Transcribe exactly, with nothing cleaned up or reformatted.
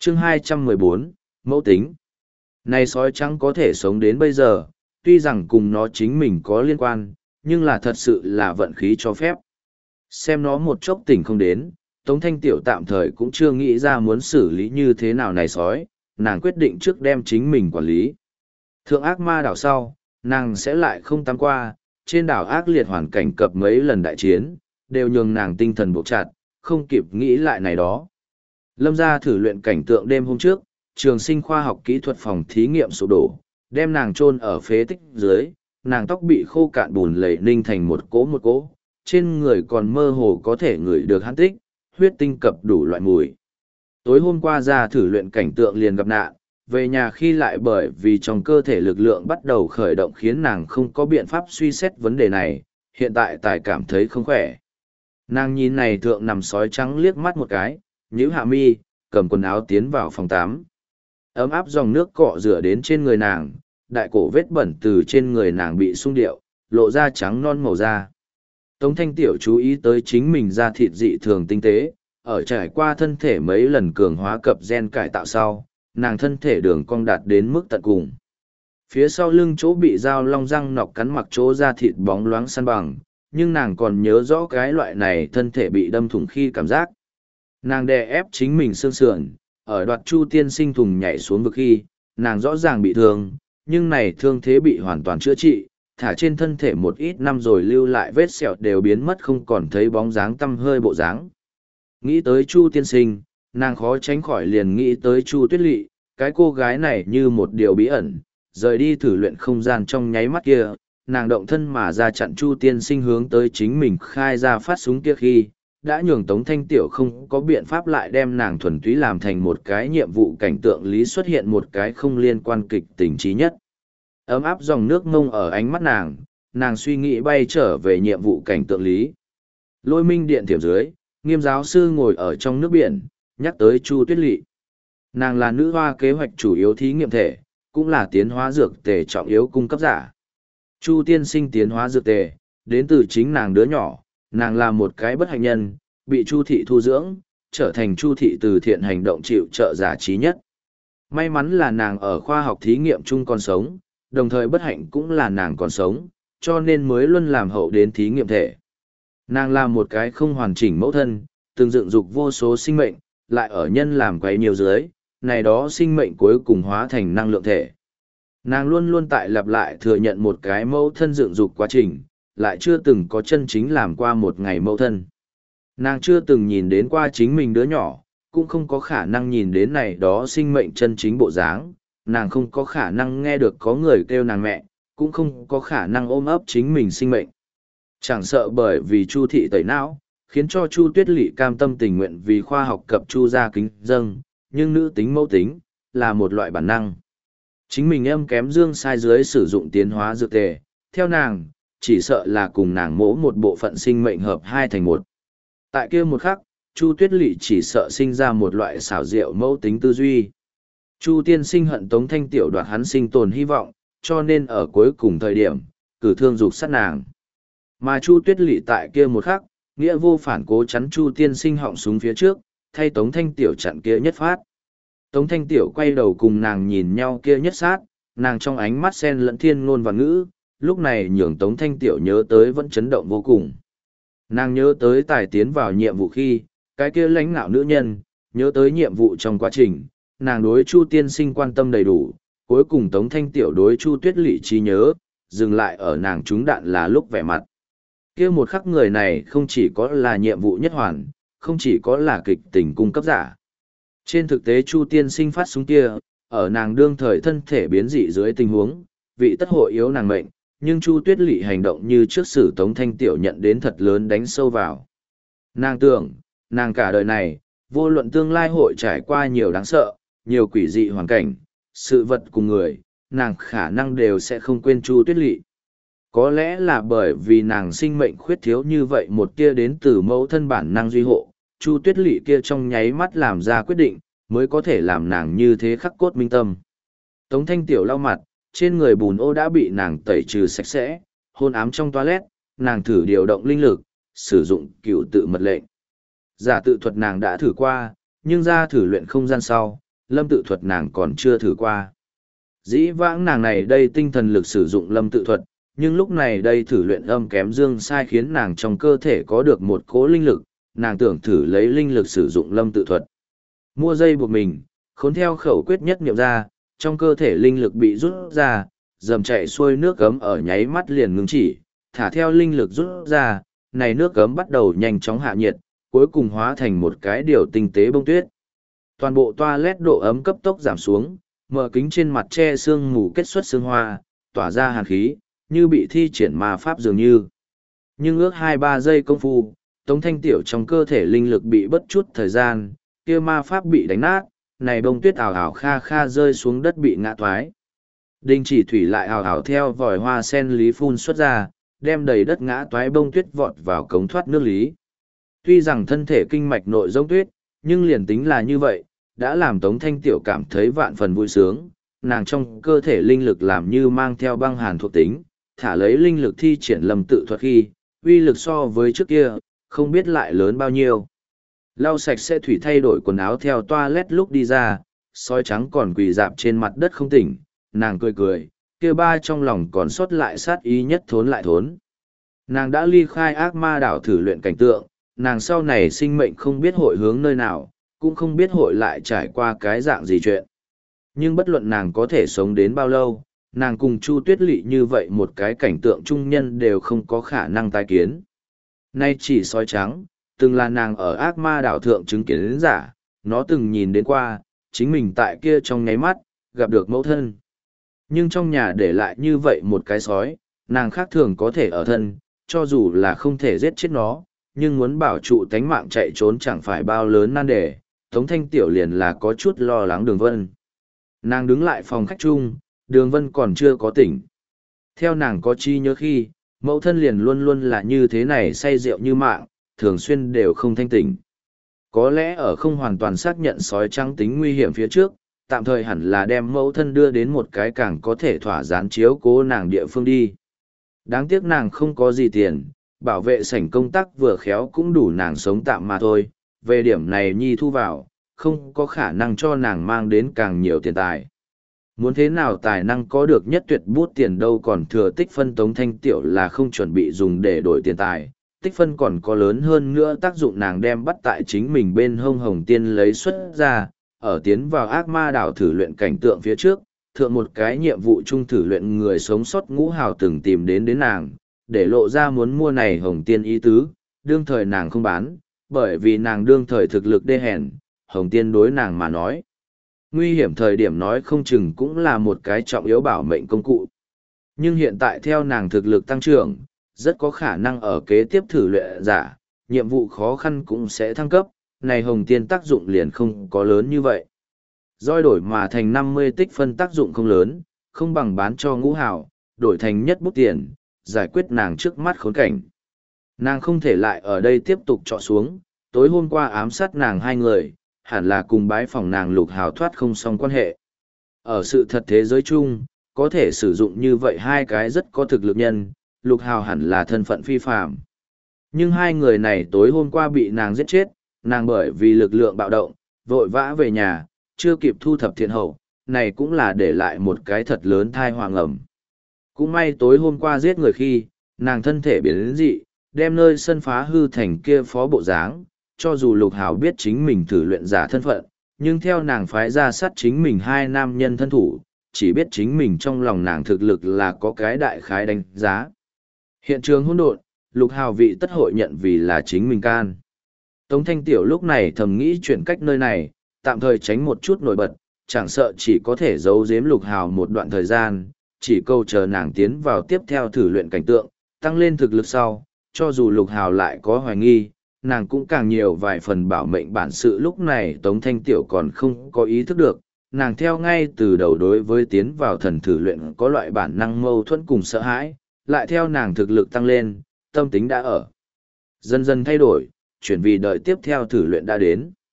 chương hai trăm mười bốn, mẫu tính. Này sói trắng có thể sống đến bây giờ, tuy rằng cùng nó chính mình có liên quan, nhưng là thật sự là vận khí cho phép. Xem nó một chốc tỉnh không đến, Tống Thanh Tiểu tạm thời cũng chưa nghĩ ra muốn xử lý như thế nào này sói, nàng quyết định trước đem chính mình quản lý. Thượng ác ma đảo sau, nàng sẽ lại không tắm qua, trên đảo ác liệt hoàn cảnh cập mấy lần đại chiến, đều nhường nàng tinh thần buộc chặt, không kịp nghĩ lại này đó. Lâm ra thử luyện cảnh tượng đêm hôm trước, trường sinh khoa học kỹ thuật phòng thí nghiệm sụp đổ, đem nàng chôn ở phế tích dưới, nàng tóc bị khô cạn bùn lầy ninh thành một cỗ một cỗ, trên người còn mơ hồ có thể ngửi được hắn tích, huyết tinh cập đủ loại mùi. Tối hôm qua ra thử luyện cảnh tượng liền gặp nạn, về nhà khi lại bởi vì trong cơ thể lực lượng bắt đầu khởi động khiến nàng không có biện pháp suy xét vấn đề này, hiện tại tài cảm thấy không khỏe. Nàng nhìn này thượng nằm sói trắng liếc mắt một cái, nhíu hạ mi, cầm quần áo tiến vào phòng tắm. Ấm áp dòng nước cọ rửa đến trên người nàng, đại cổ vết bẩn từ trên người nàng bị sung điệu, lộ ra trắng non màu da. Tống Thanh Tiểu chú ý tới chính mình da thịt dị thường tinh tế, ở trải qua thân thể mấy lần cường hóa cập gen cải tạo sau, nàng thân thể đường cong đạt đến mức tận cùng. Phía sau lưng chỗ bị dao long răng nọc cắn mặc chỗ da thịt bóng loáng săn bằng, nhưng nàng còn nhớ rõ cái loại này thân thể bị đâm thủng khi cảm giác. Nàng đè ép chính mình xương sườn, ở đoạt Chu tiên sinh thùng nhảy xuống vực khi, nàng rõ ràng bị thương, nhưng này thương thế bị hoàn toàn chữa trị, thả trên thân thể một ít năm rồi lưu lại vết sẹo đều biến mất không còn thấy bóng dáng tăm hơi bộ dáng. Nghĩ tới Chu tiên sinh, nàng khó tránh khỏi liền nghĩ tới Chu Tuyết Lệ, cái cô gái này như một điều bí ẩn, rời đi thử luyện không gian trong nháy mắt kia, nàng động thân mà ra chặn Chu tiên sinh hướng tới chính mình khai ra phát súng kia khi, đã nhường Tống Thanh Tiểu không có biện pháp lại đem nàng thuần túy làm thành một cái nhiệm vụ cảnh tượng lý xuất hiện một cái không liên quan kịch tình trí nhất. Ấm áp dòng nước ngông ở ánh mắt nàng, nàng suy nghĩ bay trở về nhiệm vụ cảnh tượng lý. Lôi minh điện thiểm dưới, Nghiêm giáo sư ngồi ở trong nước biển, nhắc tới Chu Tuyết Lệ. Nàng là nữ hoa kế hoạch chủ yếu thí nghiệm thể, cũng là tiến hóa dược tề trọng yếu cung cấp giả. Chu tiên sinh tiến hóa dược tề, đến từ chính nàng đứa nhỏ, nàng là một cái bất hạnh nhân, bị Chu thị thu dưỡng, trở thành Chu thị từ thiện hành động chịu trợ giả trí nhất. May mắn là nàng ở khoa học thí nghiệm chung còn sống, đồng thời bất hạnh cũng là nàng còn sống, cho nên mới luôn làm hậu đến thí nghiệm thể. Nàng là một cái không hoàn chỉnh mẫu thân, từng dựng dục vô số sinh mệnh, lại ở nhân làm quấy nhiều dưới, này đó sinh mệnh cuối cùng hóa thành năng lượng thể. Nàng luôn luôn tại lặp lại thừa nhận một cái mẫu thân dựng dục quá trình, lại chưa từng có chân chính làm qua một ngày mẫu thân. Nàng chưa từng nhìn đến qua chính mình đứa nhỏ, cũng không có khả năng nhìn đến này đó sinh mệnh chân chính bộ dáng, nàng không có khả năng nghe được có người kêu nàng mẹ, cũng không có khả năng ôm ấp chính mình sinh mệnh. Chẳng sợ bởi vì Chu thị tẩy não, khiến cho Chu Tuyết Lệ cam tâm tình nguyện vì khoa học cập Chu gia kính dâng, nhưng nữ tính mẫu tính, là một loại bản năng. Chính mình em kém dương sai dưới sử dụng tiến hóa dược tề, theo nàng, chỉ sợ là cùng nàng mỗ một bộ phận sinh mệnh hợp hai thành một. Tại kia một khắc, Chu Tuyết Lệ chỉ sợ sinh ra một loại xảo diệu mẫu tính tư duy. Chu tiên sinh hận Tống Thanh Tiểu đoạt hắn sinh tồn hy vọng, cho nên ở cuối cùng thời điểm, cử thương dục sát nàng. Mà Chu Tuyết Lệ tại kia một khắc, nghĩa vô phản cố chắn Chu tiên sinh họng súng phía trước, thay Tống Thanh Tiểu chặn kia nhất phát. Tống Thanh Tiểu quay đầu cùng nàng nhìn nhau kia nhất sát, nàng trong ánh mắt sen lẫn thiên ngôn và ngữ, lúc này nhường Tống Thanh Tiểu nhớ tới vẫn chấn động vô cùng. Nàng nhớ tới tài tiến vào nhiệm vụ khi, cái kia lãnh ngạo nữ nhân, nhớ tới nhiệm vụ trong quá trình, nàng đối Chu tiên sinh quan tâm đầy đủ, cuối cùng Tống Thanh Tiểu đối Chu Tuyết Lệ trí nhớ, dừng lại ở nàng trúng đạn là lúc vẻ mặt. Kia một khắc người này không chỉ có là nhiệm vụ nhất hoàn, không chỉ có là kịch tình cung cấp giả. Trên thực tế Chu tiên sinh phát súng kia, ở nàng đương thời thân thể biến dị dưới tình huống, vị tất hội yếu nàng mệnh, nhưng Chu Tuyết Lệ hành động như trước sử Tống Thanh Tiểu nhận đến thật lớn đánh sâu vào. Nàng tưởng, nàng cả đời này, vô luận tương lai hội trải qua nhiều đáng sợ, nhiều quỷ dị hoàn cảnh, sự vật cùng người, nàng khả năng đều sẽ không quên Chu Tuyết Lệ. Có lẽ là bởi vì nàng sinh mệnh khuyết thiếu như vậy một tia đến từ mẫu thân bản năng duy hộ, Chu Tuyết Lệ kia trong nháy mắt làm ra quyết định, mới có thể làm nàng như thế khắc cốt minh tâm. Tống Thanh Tiểu lau mặt, trên người bùn ô đã bị nàng tẩy trừ sạch sẽ, hôn ám trong toilet, nàng thử điều động linh lực, sử dụng cựu tự mật lệnh. Giả tự thuật nàng đã thử qua, nhưng ra thử luyện không gian sau, lâm tự thuật nàng còn chưa thử qua. Dĩ vãng nàng này đây tinh thần lực sử dụng lâm tự thuật, nhưng lúc này đây thử luyện âm kém dương sai khiến nàng trong cơ thể có được một cố linh lực, nàng tưởng thử lấy linh lực sử dụng lâm tự thuật. Mua dây buộc mình, khốn theo khẩu quyết nhất niệm ra, trong cơ thể linh lực bị rút ra, dầm chạy xuôi nước gấm ở nháy mắt liền ngừng chỉ, thả theo linh lực rút ra, này nước gấm bắt đầu nhanh chóng hạ nhiệt, cuối cùng hóa thành một cái điều tinh tế bông tuyết. Toàn bộ toilet độ ấm cấp tốc giảm xuống, mở kính trên mặt che sương mù kết xuất sương hoa, tỏa ra hàn khí, như bị thi triển ma pháp dường như. Nhưng ước hai ba giây công phu, Tống Thanh Tiểu trong cơ thể linh lực bị bất chút thời gian, kia ma pháp bị đánh nát, này bông tuyết ảo ảo kha kha rơi xuống đất bị ngã thoái. Đinh chỉ thủy lại ảo ảo theo vòi hoa sen lý phun xuất ra, đem đầy đất ngã toái bông tuyết vọt vào cống thoát nước lý. Tuy rằng thân thể kinh mạch nội giống tuyết, nhưng liền tính là như vậy, đã làm Tống Thanh Tiểu cảm thấy vạn phần vui sướng, nàng trong cơ thể linh lực làm như mang theo băng hàn thuộc tính, thả lấy linh lực thi triển lầm tự thuật khi, uy lực so với trước kia, không biết lại lớn bao nhiêu. Lau sạch sẽ thủy thay đổi quần áo theo toilet lúc đi ra, sói trắng còn quỳ dạp trên mặt đất không tỉnh, nàng cười cười, kia ba trong lòng còn sót lại sát ý nhất thốn lại thốn. Nàng đã ly khai ác ma đảo thử luyện cảnh tượng, nàng sau này sinh mệnh không biết hội hướng nơi nào, cũng không biết hội lại trải qua cái dạng gì chuyện. Nhưng bất luận nàng có thể sống đến bao lâu, nàng cùng Chu Tuyết Lị như vậy một cái cảnh tượng trung nhân đều không có khả năng tái kiến. Nay chỉ sói trắng, từng là nàng ở ác ma đảo thượng chứng kiến đến giả, nó từng nhìn đến qua, chính mình tại kia trong nháy mắt, gặp được mẫu thân. Nhưng trong nhà để lại như vậy một cái sói, nàng khác thường có thể ở thân, cho dù là không thể giết chết nó, nhưng muốn bảo trụ tánh mạng chạy trốn chẳng phải bao lớn nan đề, Tống Thanh Tiểu liền là có chút lo lắng Đường Vân. Nàng đứng lại phòng khách chung, Đường Vân còn chưa có tỉnh. Theo nàng có chi nhớ khi, mẫu thân liền luôn luôn là như thế này say rượu như mạng, thường xuyên đều không thanh tỉnh. Có lẽ ở không hoàn toàn xác nhận sói trắng tính nguy hiểm phía trước, tạm thời hẳn là đem mẫu thân đưa đến một cái càng có thể thỏa gián chiếu cố nàng địa phương đi. Đáng tiếc nàng không có gì tiền, bảo vệ sảnh công tác vừa khéo cũng đủ nàng sống tạm mà thôi, về điểm này nhi thu vào, không có khả năng cho nàng mang đến càng nhiều tiền tài. Muốn thế nào tài năng có được nhất tuyệt bút tiền đâu, còn thừa tích phân Tống Thanh Tiểu là không chuẩn bị dùng để đổi tiền tài. Tích phân còn có lớn hơn nữa tác dụng, nàng đem bắt tại chính mình bên hông hồng tiên lấy xuất ra, ở tiến vào ác ma đảo thử luyện cảnh tượng phía trước, thượng một cái nhiệm vụ chung thử luyện người sống sót Ngũ Hào từng tìm đến đến nàng, để lộ ra muốn mua này hồng tiên ý tứ, đương thời nàng không bán, bởi vì nàng đương thời thực lực đê hèn, hồng tiên đối nàng mà nói. Nguy hiểm thời điểm nói không chừng cũng là một cái trọng yếu bảo mệnh công cụ. Nhưng hiện tại theo nàng thực lực tăng trưởng, rất có khả năng ở kế tiếp thử luyện giả, nhiệm vụ khó khăn cũng sẽ thăng cấp, này hồng tiên tác dụng liền không có lớn như vậy. Doi đổi mà thành năm mươi tích phân tác dụng không lớn, không bằng bán cho Ngũ Hào, đổi thành nhất bút tiền, giải quyết nàng trước mắt khốn cảnh. Nàng không thể lại ở đây tiếp tục trọ xuống, tối hôm qua ám sát nàng hai người, hẳn là cùng bái phòng nàng Lục Hào thoát không xong quan hệ. Ở sự thật thế giới chung, có thể sử dụng như vậy hai cái rất có thực lực nhân, Lục Hào hẳn là thân phận phi phàm. Nhưng hai người này tối hôm qua bị nàng giết chết, nàng bởi vì lực lượng bạo động, vội vã về nhà, chưa kịp thu thập thiện hậu, này cũng là để lại một cái thật lớn thai hoàng ẩm. Cũng may tối hôm qua giết người khi, nàng thân thể biến đến dị, đem nơi sân phá hư thành kia phó bộ dáng, cho dù Lục Hào biết chính mình thử luyện giả thân phận, nhưng theo nàng phái ra sát chính mình hai nam nhân thân thủ, chỉ biết chính mình trong lòng nàng thực lực là có cái đại khái đánh giá. Hiện trường hỗn độn, Lục Hào vị tất hội nhận vì là chính mình can. Tống Thanh Tiểu lúc này thầm nghĩ chuyển cách nơi này, tạm thời tránh một chút nổi bật, chẳng sợ chỉ có thể giấu giếm Lục Hào một đoạn thời gian, chỉ câu chờ nàng tiến vào tiếp theo thử luyện cảnh tượng, tăng lên thực lực sau, cho dù Lục Hào lại có hoài nghi, nàng cũng càng nhiều vài phần bảo mệnh bản sự. Lúc này Tống Thanh Tiểu còn không có ý thức được, nàng theo ngay từ đầu đối với tiến vào thần thử luyện có loại bản năng mâu thuẫn cùng sợ hãi, lại theo nàng thực lực tăng lên, tâm tính đã ở dần dần thay đổi, chuyển vì đợi tiếp theo thử luyện đã đến.